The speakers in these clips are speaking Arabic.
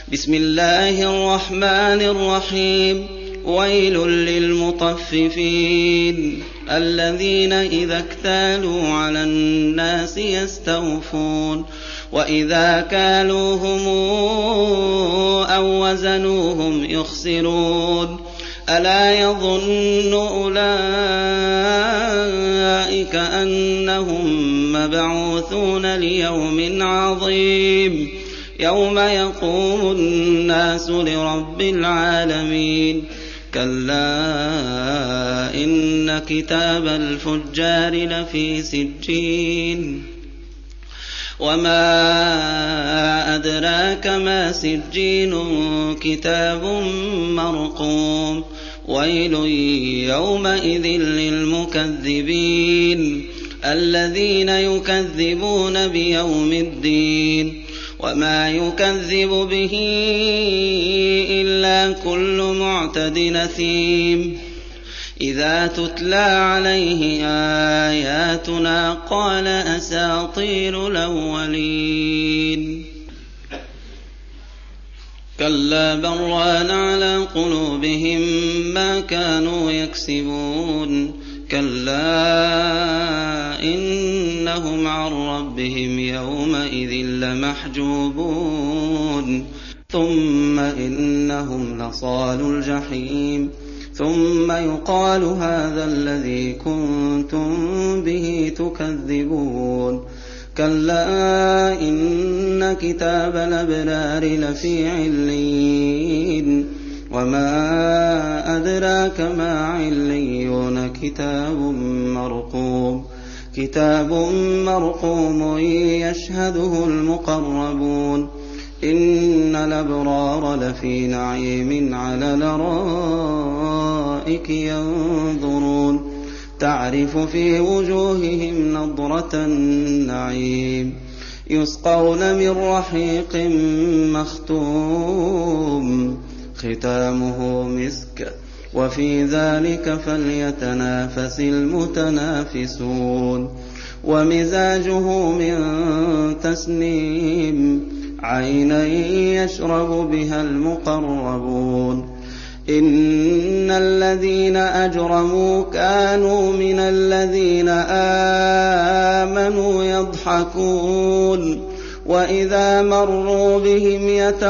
بسم الله الرحمن الرحيم ويل للمطففين الذين إذا اكتالوا على الناس يستوفون وإذا كالوهم أو وزنوهم يخسرون ألا يظن أولئك أنهم مبعوثون ليوم عظيم يوم يقوم الناس لرب العالمين كلا إن كتاب الفجار لفي سجين وما أدراك ما سجين كتاب مرقوم ويل يومئذ للمكذبين الذين يكذبون بيوم الدين وما يكذب به إلا كل معتد نثيم إذا تتلى عليه آياتنا قال أساطير الأولين كلا بل ران على قلوبهم ما كانوا يكسبون كلا إنهم عن ربهم يومئذ لمحجوبون ثم إنهم لصالو الجحيم ثم يقال هذا الذي كنتم به تكذبون كلا إن كتاب الأبرار لفي عليين وما أدراك ما عليون كتاب مرقوم يشهده المقربون إن الأبرار لفي نعيم على الأرائك ينظرون تعرف في وجوههم نضرة النعيم يسقون من رحيق مختوم ختامه مسك وفي ذلك فليتنافس المتنافسون ومزاجه من تسنيم عينا يشرب بها المقربون إن الذين أجرموا كانوا من الذين آمنوا يضحكون وإذا مروا بهم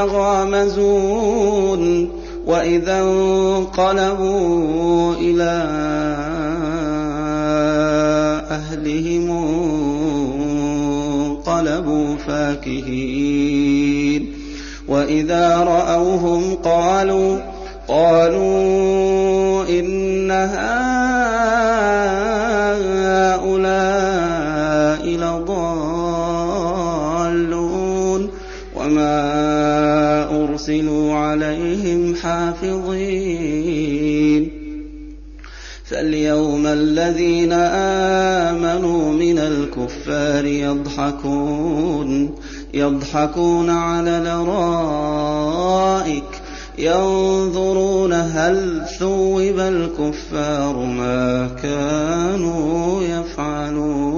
يتغامزون وإذا انقلبوا إلى أهلهم انقلبوا فاكهين وإذا رأوهم قالوا إن هؤلاء لضالون وما أرسلوا عليهم حافظين فاليوم الذين آمنوا من الكفار يضحكون على الأرائك ينظرون هل ثوب الكفار ما كانوا يفعلون